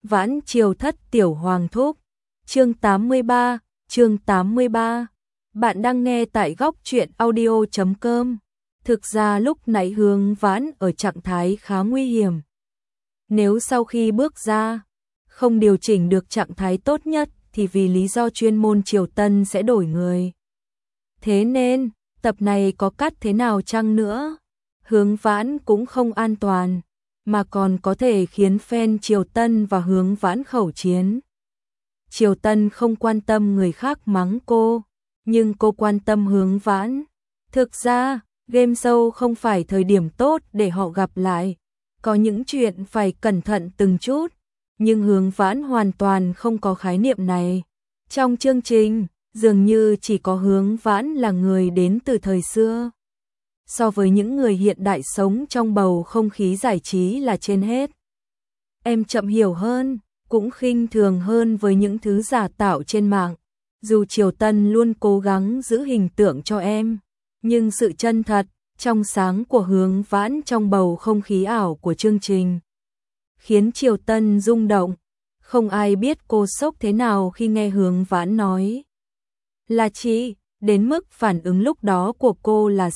Vãn Triều Thất Tiểu Hoàng Thúc. Chương 83. Bạn đang nghe tại góc truyện audio.com. Thực ra lúc nãy Hướng Vãn ở trạng thái khá nguy hiểm. Nếu sau khi bước ra, không điều chỉnh được trạng thái tốt nhất thì vì lý do chuyên môn Triều Tân sẽ đổi người. Thế nên, tập này có cắt thế nào chăng nữa, Hướng Vãn cũng không an toàn, mà còn có thể khiến fan Triều Tân và Hướng Vãn khẩu chiến. Triều Tân không quan tâm người khác mắng cô, nhưng cô quan tâm Hướng Vãn. Thực ra, game show không phải thời điểm tốt để họ gặp lại, có những chuyện phải cẩn thận từng chút, nhưng Hướng Vãn hoàn toàn không có khái niệm này. Trong chương trình, dường như chỉ có Hướng Vãn là người đến từ thời xưa. So với những người hiện đại sống trong bầu không khí giải trí là trên hết. Em chậm hiểu hơn, cũng khinh thường hơn với những thứ giả tạo trên mạng. Dù Triều Tân luôn cố gắng giữ hình tượng cho em, nhưng sự chân thật, trong sáng của Hướng Vãn trong bầu không khí ảo của chương trình khiến Triều Tân rung động. Không ai biết cô sốc thế nào khi nghe Hướng Vãn nói là chị, đến mức phản ứng lúc đó của cô là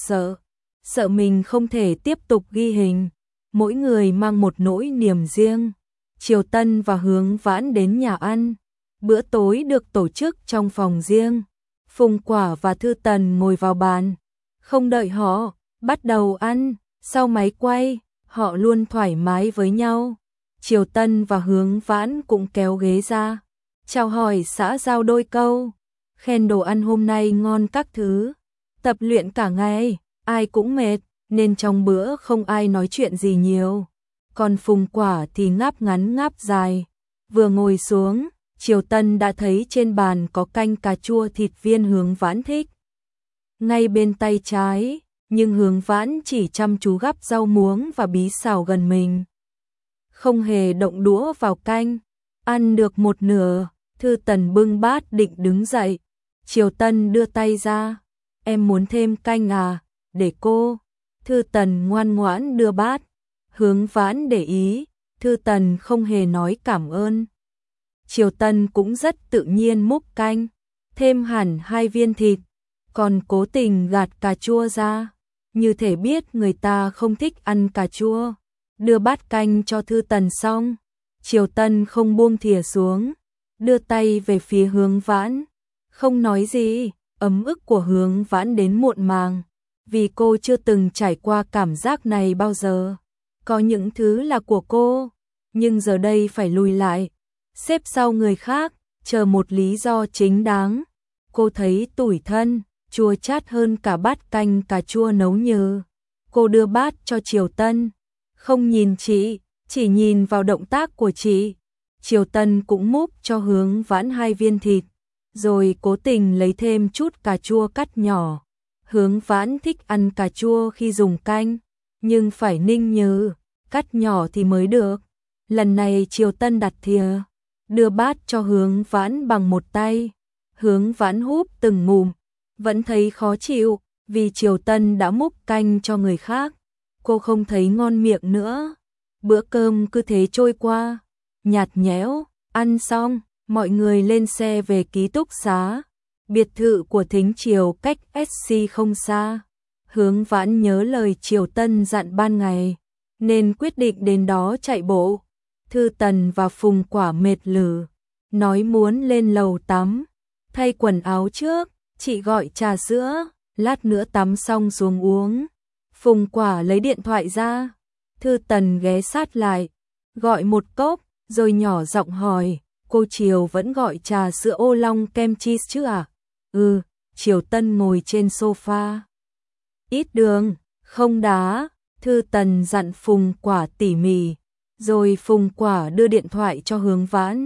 sợ mình không thể tiếp tục ghi hình. Mỗi người mang một nỗi niềm riêng. Triều Tân và Hướng Vãn đến nhà ăn. Bữa tối được tổ chức trong phòng riêng. Phùng Quả và Thư Tần ngồi vào bàn. Không đợi họ bắt đầu ăn, sau máy quay, họ luôn thoải mái với nhau. Triều Tân và Hướng Vãn cũng kéo ghế ra, chào hỏi xã giao đôi câu, khen đồ ăn hôm nay ngon các thứ. Tập luyện cả ngày, ai cũng mệt, nên trong bữa không ai nói chuyện gì nhiều. Còn Phùng Quả thì ngáp ngắn ngáp dài. Vừa ngồi xuống, Triều Tân đã thấy trên bàn có canh cà chua thịt viên Hướng Vãn thích. Ngay bên tay trái, nhưng Hướng Vãn chỉ chăm chú gắp rau muống và bí xào gần mình. Không hề động đũa vào canh. Ăn được một nửa, Thư Tần bưng bát định đứng dậy. Triều Tân đưa tay ra. Em muốn thêm canh à? Để cô. Thư Tần ngoan ngoãn đưa bát. Hướng Vãn để ý, Thư Tần không hề nói cảm ơn. Triều Tân cũng rất tự nhiên múc canh, thêm hẳn 2 viên thịt, còn cố tình gạt cà chua ra, như thể biết người ta không thích ăn cà chua. Đưa bát canh cho Thư Tần xong, Triều Tân không buông thìa xuống, đưa tay về phía Hướng Vãn, không nói gì. Ấm ức của Hướng Vãn đến muộn màng, vì cô chưa từng trải qua cảm giác này bao giờ. Có những thứ là của cô, nhưng giờ đây phải lùi lại, xếp sau người khác, chờ một lý do chính đáng. Cô thấy tủi thân, chua chát hơn cả bát canh cà chua nấu nhừ. Cô đưa bát cho Triều Tân, không nhìn chị, chỉ nhìn vào động tác của chị. Triều Tân cũng múc cho Hướng Vãn 2 viên thịt, rồi cố tình lấy thêm chút cà chua cắt nhỏ. Hướng Vãn thích ăn cà chua khi dùng canh, nhưng phải ninh nhừ, cắt nhỏ thì mới được. Lần này Triều Tân đặt thìa, đưa bát cho Hướng Vãn bằng một tay. Hướng Vãn húp từng ngụm, vẫn thấy khó chịu, vì Triều Tân đã múc canh cho người khác. Cô không thấy ngon miệng nữa. Bữa cơm cứ thế trôi qua, nhạt nhẽo. Ăn xong, mọi người lên xe về ký túc xá. Biệt thự của Thính Triều cách SC không xa. Hướng Vãn nhớ lời Triều Tân dặn ban ngày, nên quyết định đến đó chạy bộ. Thư Tần và Phùng Quả mệt lử, nói muốn lên lầu tắm, thay quần áo trước, chị gọi trà sữa, lát nữa tắm xong xuống uống. Phùng Quả lấy điện thoại ra, Thư Tần ghé sát lại, gọi một cốc, rồi nhỏ giọng hỏi, cô Triều vẫn gọi trà sữa ô long kem cheese chứ à? Ừ. Triều Tân ngồi trên sofa. Ít đường, không đá. Thư Tần dặn Phùng Quả tỉ mỉ, rồi Phùng Quả đưa điện thoại cho Hướng Vãn.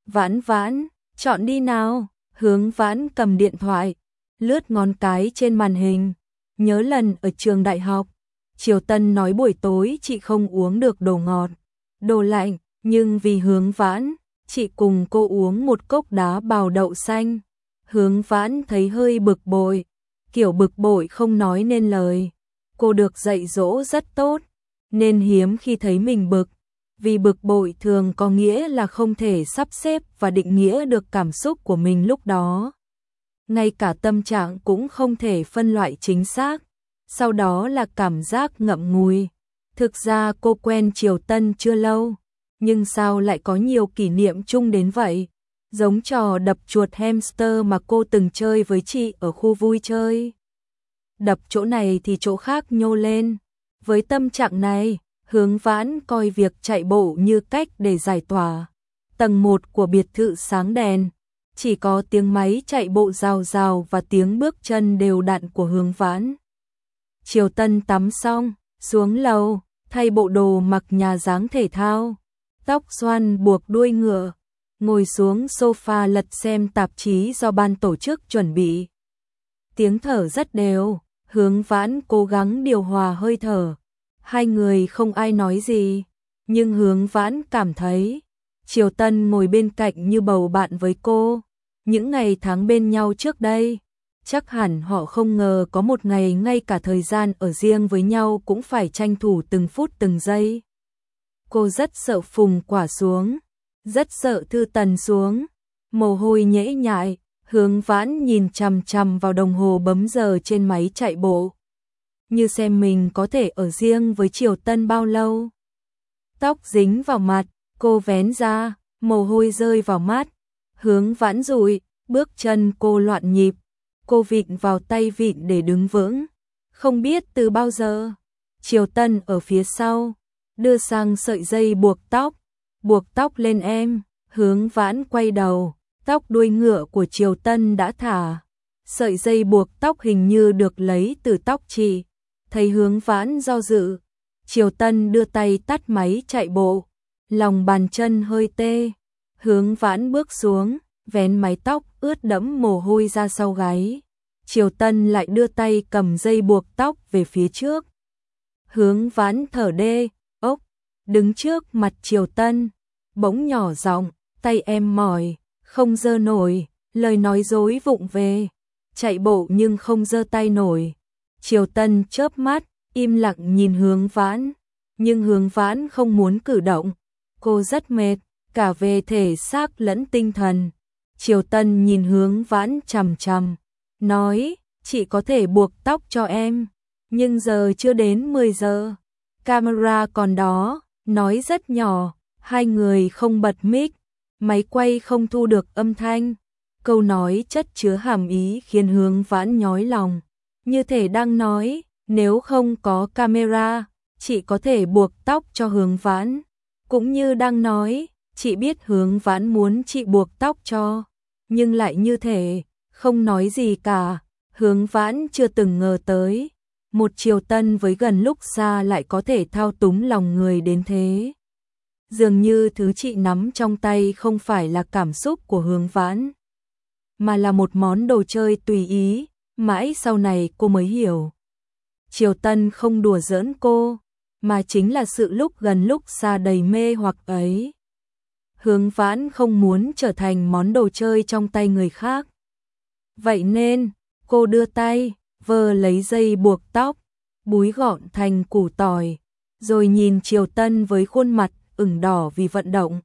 Vãn, chọn đi nào. Hướng Vãn cầm điện thoại, lướt ngón cái trên màn hình. Nhớ lần ở trường đại học, Triều Tân nói buổi tối chị không uống được đồ ngọt, đồ lạnh, nhưng vì Hướng Vãn, chị cùng cô uống một cốc đá bào đậu xanh. Hướng Vãn thấy hơi bực bội, kiểu bực bội không nói nên lời. Cô được dạy dỗ rất tốt, nên hiếm khi thấy mình bực, vì bực bội thường có nghĩa là không thể sắp xếp và định nghĩa được cảm xúc của mình lúc đó. Ngay cả tâm trạng cũng không thể phân loại chính xác, sau đó là cảm giác ngậm ngùi. Thực ra cô quen Triều Tân chưa lâu, nhưng sao lại có nhiều kỷ niệm chung đến vậy? Giống trò đập chuột hamster mà cô từng chơi với chị ở khu vui chơi. Đập chỗ này thì chỗ khác nhô lên. Với tâm trạng này, Hướng Vãn coi việc chạy bộ như cách để giải tỏa. Tầng 1 của biệt thự sáng đèn, chỉ có tiếng máy chạy bộ rào rào và tiếng bước chân đều đặn của Hướng Vãn. Triều Tân tắm xong, xuống lầu, thay bộ đồ mặc nhà dáng thể thao, tóc xoăn buộc đuôi ngựa, ngồi xuống sofa lật xem tạp chí do ban tổ chức chuẩn bị. Tiếng thở rất đều, Hướng Vãn cố gắng điều hòa hơi thở. Hai người không ai nói gì, nhưng Hướng Vãn cảm thấy Triều Tân ngồi bên cạnh như bầu bạn với cô. Những ngày tháng bên nhau trước đây, chắc hẳn họ không ngờ có một ngày ngay cả thời gian ở riêng với nhau cũng phải tranh thủ từng phút từng giây. Cô rất sợ Phùng Quả xuống, rất sợ Thư Tần xuống, mồ hôi nhễ nhại. Hướng Vãn nhìn chằm chằm vào đồng hồ bấm giờ trên máy chạy bộ, như xem mình có thể ở riêng với Triều Tân bao lâu. Tóc dính vào mặt, cô vén ra, mồ hôi rơi vào mắt. Hướng Vãn dụi, bước chân cô loạn nhịp, cô vịn vào tay vịn để đứng vững. Không biết từ bao giờ, Triều Tân ở phía sau, đưa sang sợi dây buộc tóc lên em. Hướng Vãn quay đầu, tóc đuôi ngựa của Triều Tân đã thả. Sợi dây buộc tóc hình như được lấy từ tóc chị. Thấy Hướng Vãn do dự, Triều Tân đưa tay tắt máy chạy bộ, lòng bàn chân hơi tê. Hướng Vãn bước xuống, vén mái tóc ướt đẫm mồ hôi ra sau gáy. Triều Tân lại đưa tay cầm dây buộc tóc về phía trước. Hướng Vãn thở đê, ốc, đứng trước mặt Triều Tân, bỗng nhỏ giọng, tay em mỏi, không giơ nổi, lời nói dối vụng về. Chạy bộ nhưng không giơ tay nổi. Triều Tân chớp mắt, im lặng nhìn Hướng Vãn, nhưng Hướng Vãn không muốn cử động. Cô rất mệt, cả về thể xác lẫn tinh thần. Triều Tân nhìn Hướng Vãn chằm chằm, nói, chị có thể buộc tóc cho em, nhưng giờ chưa đến 10 giờ. Camera còn đó, nói rất nhỏ, hai người không bật mic, máy quay không thu được âm thanh. Câu nói chất chứa hàm ý khiến Hướng Vãn nhói lòng. Như thể đang nói, nếu không có camera, chị có thể buộc tóc cho Hướng Vãn. Cũng như đang nói, chị biết Hướng Vãn muốn chị buộc tóc cho, nhưng lại như thể không nói gì cả. Hướng Vãn chưa từng ngờ tới, một Triều Tân với gần lúc xa lại có thể thao túng lòng người đến thế. Dường như thứ chị nắm trong tay không phải là cảm xúc của Hướng Vãn, mà là một món đồ chơi tùy ý. Mãi sau này cô mới hiểu, Triều Tân không đùa giỡn cô, mà chính là sự lúc gần lúc xa đầy mê hoặc ấy. Hướng Vãn không muốn trở thành món đồ chơi trong tay người khác. Vậy nên, cô đưa tay, vơ lấy dây buộc tóc, búi gọn thành củ tỏi, rồi nhìn Triều Tân với khuôn mặt ửng đỏ vì vận động.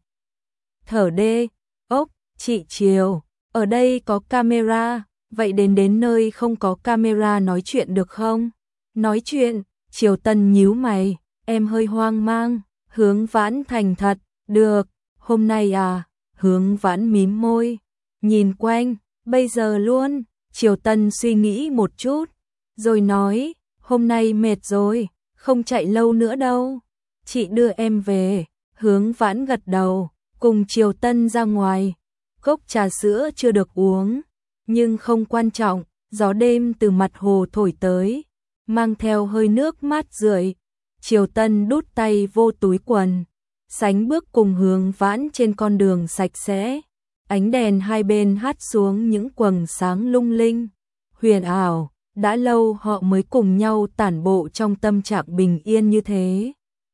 Thở đê, ốc, chị Triều, ở đây có camera, vậy đến nơi không có camera nói chuyện được không? Nói chuyện, Triều Tân nhíu mày, em hơi hoang mang. Hướng Vãn thành thật, được, hôm nay à? Hướng Vãn mím môi, nhìn quanh, bây giờ luôn. Triều Tân suy nghĩ một chút, rồi nói, hôm nay mệt rồi, không chạy lâu nữa đâu. Chị đưa em về. Hướng Vãn gật đầu, cùng Triều Tân ra ngoài. Cốc trà sữa chưa được uống, nhưng không quan trọng, gió đêm từ mặt hồ thổi tới, mang theo hơi nước mát rượi. Triều Tân đút tay vô túi quần, sánh bước cùng Hướng Vãn trên con đường sạch sẽ. Ánh đèn hai bên hắt xuống những quầng sáng lung linh, huyền ảo. Đã lâu họ mới cùng nhau tản bộ trong tâm trạng bình yên như thế.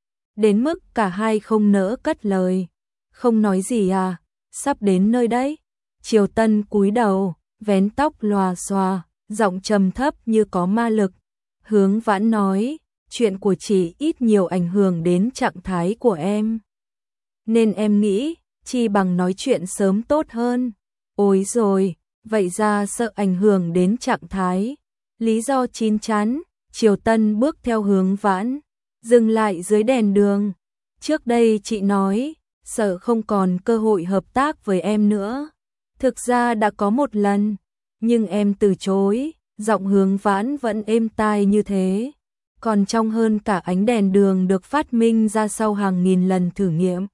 Đến mức cả hai không nỡ cất lời. Không nói gì à, sắp đến nơi đấy. Triều Tân cúi đầu, vén tóc lòa xòa, giọng trầm thấp như có ma lực. Hướng Vãn nói, chuyện của chị ít nhiều ảnh hưởng đến trạng thái của em. nên em nghĩ, chi bằng nói chuyện sớm tốt hơn. Ôi rồi, vậy ra sợ ảnh hưởng đến trạng thái. Lý do chín chắn, Triều Tân bước theo Hướng Vãn, dừng lại dưới đèn đường. Trước đây chị nói, sợ không còn cơ hội hợp tác với em nữa. Thực ra đã có một lần, nhưng em từ chối, giọng Hướng Vãn vẫn êm tai như thế. Còn trong hơn cả ánh đèn đường được phát minh ra sau hàng nghìn lần thử nghiệm.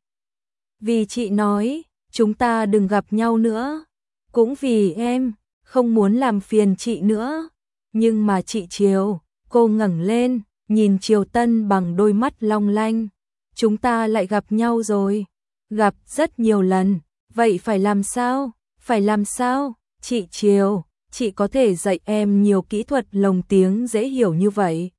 Vì chị nói, chúng ta đừng gặp nhau nữa. Cũng vì em, không muốn làm phiền chị nữa. Nhưng mà chị Triều, cô ngẩng lên, nhìn Triều Tân bằng đôi mắt long lanh. Chúng ta lại gặp nhau rồi. Gặp rất nhiều lần. Vậy phải làm sao? Phải làm sao? Chị Triều, chị có thể dạy em nhiều kỹ thuật lồng tiếng dễ hiểu như vậy.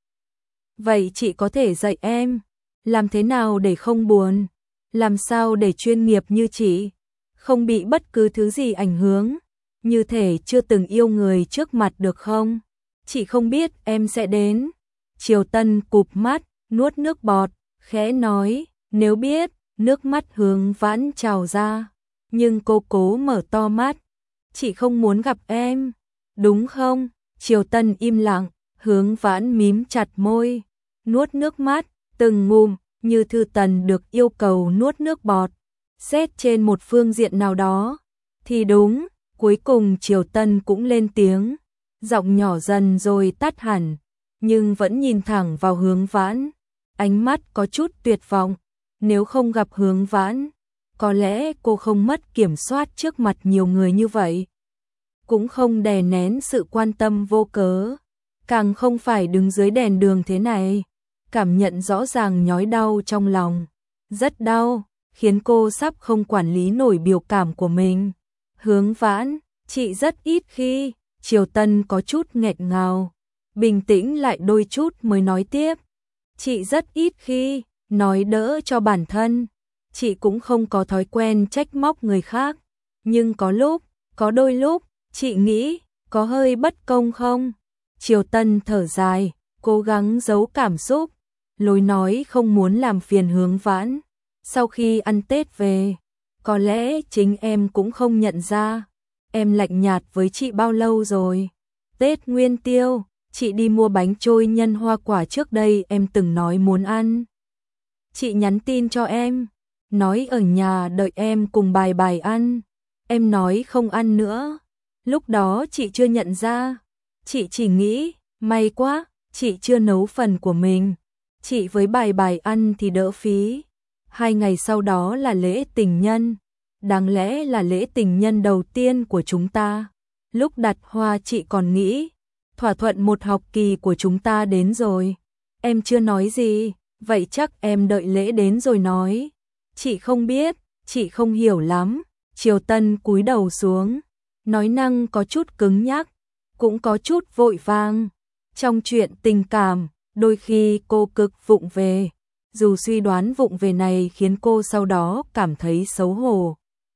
Vậy chị có thể dạy em, làm thế nào để không buồn? Làm sao để chuyên nghiệp như chị, không bị bất cứ thứ gì ảnh hưởng, như thể chưa từng yêu người trước mặt được không? Chị không biết em sẽ đến. Triều Tân cụp mắt, nuốt nước bọt, khẽ nói, nếu biết, nước mắt Hướng Vãn trào ra. Nhưng cô cố mở to mắt. Chị không muốn gặp em, đúng không? Triều Tân im lặng, Hướng Vãn mím chặt môi, nuốt nước mắt, từng ngụm, như Thư Tần được yêu cầu nuốt nước bọt. Xét trên một phương diện nào đó, thì đúng, cuối cùng Triều Tân cũng lên tiếng, giọng nhỏ dần rồi tắt hẳn, nhưng vẫn nhìn thẳng vào Hướng Vãn, ánh mắt có chút tuyệt vọng. Nếu không gặp Hướng Vãn, có lẽ cô không mất kiểm soát trước mặt nhiều người như vậy, cũng không đè nén sự quan tâm vô cớ, càng không phải đứng dưới đèn đường thế này. Cảm nhận rõ ràng nhói đau trong lòng, rất đau, khiến cô sắp không quản lý nổi biểu cảm của mình. Hướng Vãn, chị rất ít khi. Triều Tân có chút nghẹn ngào, bình tĩnh lại đôi chút mới nói tiếp. Chị rất ít khi nói đỡ cho bản thân, chị cũng không có thói quen trách móc người khác, nhưng có đôi lúc, chị nghĩ, có hơi bất công không? Triều Tân thở dài, cố gắng giấu cảm xúc, lối nói không muốn làm phiền Hướng Vãn. Sau khi ăn Tết về, có lẽ chính em cũng không nhận ra, em lạnh nhạt với chị bao lâu rồi. Tết Nguyên Tiêu, chị đi mua bánh trôi nhân hoa quả trước đây em từng nói muốn ăn. Chị nhắn tin cho em, nói ở nhà đợi em cùng bài bài ăn. Em nói không ăn nữa. Lúc đó chị chưa nhận ra. Chị chỉ nghĩ, may quá, chị chưa nấu phần của mình. Chị với bài bài ăn thì đỡ phí. 2 ngày sau đó là lễ tình nhân. Đáng lẽ là lễ tình nhân đầu tiên của chúng ta. Lúc đặt hoa chị còn nghĩ, thỏa thuận một học kỳ của chúng ta đến rồi. Em chưa nói gì, vậy chắc em đợi lễ đến rồi nói. Chị không biết, chị không hiểu lắm. Triều Tân cúi đầu xuống, nói năng có chút cứng nhắc, cũng có chút vội vàng. Trong chuyện tình cảm, đôi khi cô cực vụng về. Dù suy đoán vụng về này khiến cô sau đó cảm thấy xấu hổ.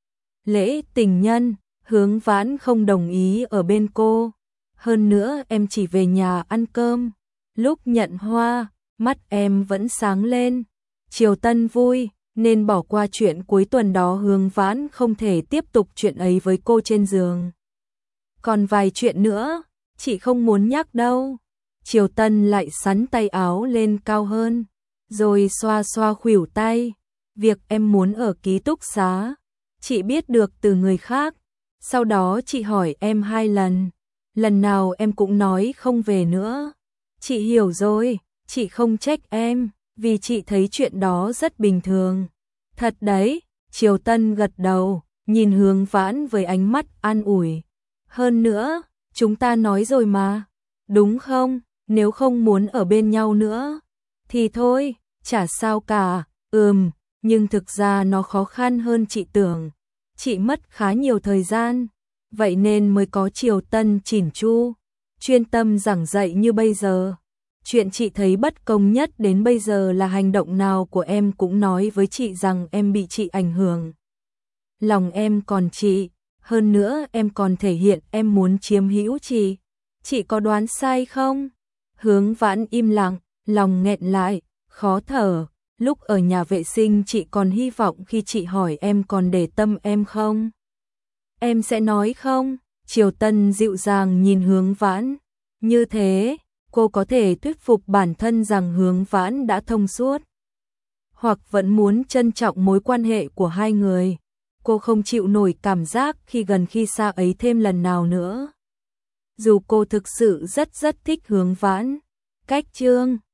Lễ tình nhân, Hướng Vãn không đồng ý ở bên cô. Hơn nữa em chỉ về nhà ăn cơm. Lúc nhận hoa, mắt em vẫn sáng lên. Triều Tân vui, nên bỏ qua chuyện cuối tuần đó Hướng Vãn không thể tiếp tục chuyện ấy với cô trên giường. Còn vài chuyện nữa, chị không muốn nhắc đâu. Triều Tân lại xắn tay áo lên cao hơn, rồi xoa xoa khuỷu tay. Việc em muốn ở ký túc xá, chị biết được từ người khác. Sau đó chị hỏi em 2 lần. Lần nào em cũng nói không về nữa. Chị hiểu rồi, chị không trách em, vì chị thấy chuyện đó rất bình thường. Thật đấy, Triều Tân gật đầu, nhìn Hướng Vãn với ánh mắt an ủi. Hơn nữa, chúng ta nói rồi mà, đúng không? Nếu không muốn ở bên nhau nữa, thì thôi, chả sao cả. Nhưng thực ra nó khó khăn hơn chị tưởng. Chị mất khá nhiều thời gian, vậy nên mới có Triều Tân chỉn chu, chuyên tâm giảng dạy như bây giờ. Chuyện chị thấy bất công nhất đến bây giờ là hành động nào của em cũng nói với chị rằng em bị chị ảnh hưởng. Lòng em còn chị, hơn nữa em còn thể hiện em muốn chiếm hữu chị. Chị có đoán sai không? Hướng Vãn im lặng, lòng nghẹn lại, khó thở. Lúc ở nhà vệ sinh chị còn hy vọng khi chị hỏi em còn để tâm em không? Em sẽ nói không? Triều Tân dịu dàng nhìn Hướng Vãn. Như thế, cô có thể thuyết phục bản thân rằng Hướng Vãn đã thông suốt. Hoặc vẫn muốn trân trọng mối quan hệ của hai người. Cô không chịu nổi cảm giác khi gần khi xa ấy thêm lần nào nữa. Dù cô thực sự rất thích Hướng Vãn. Cách chương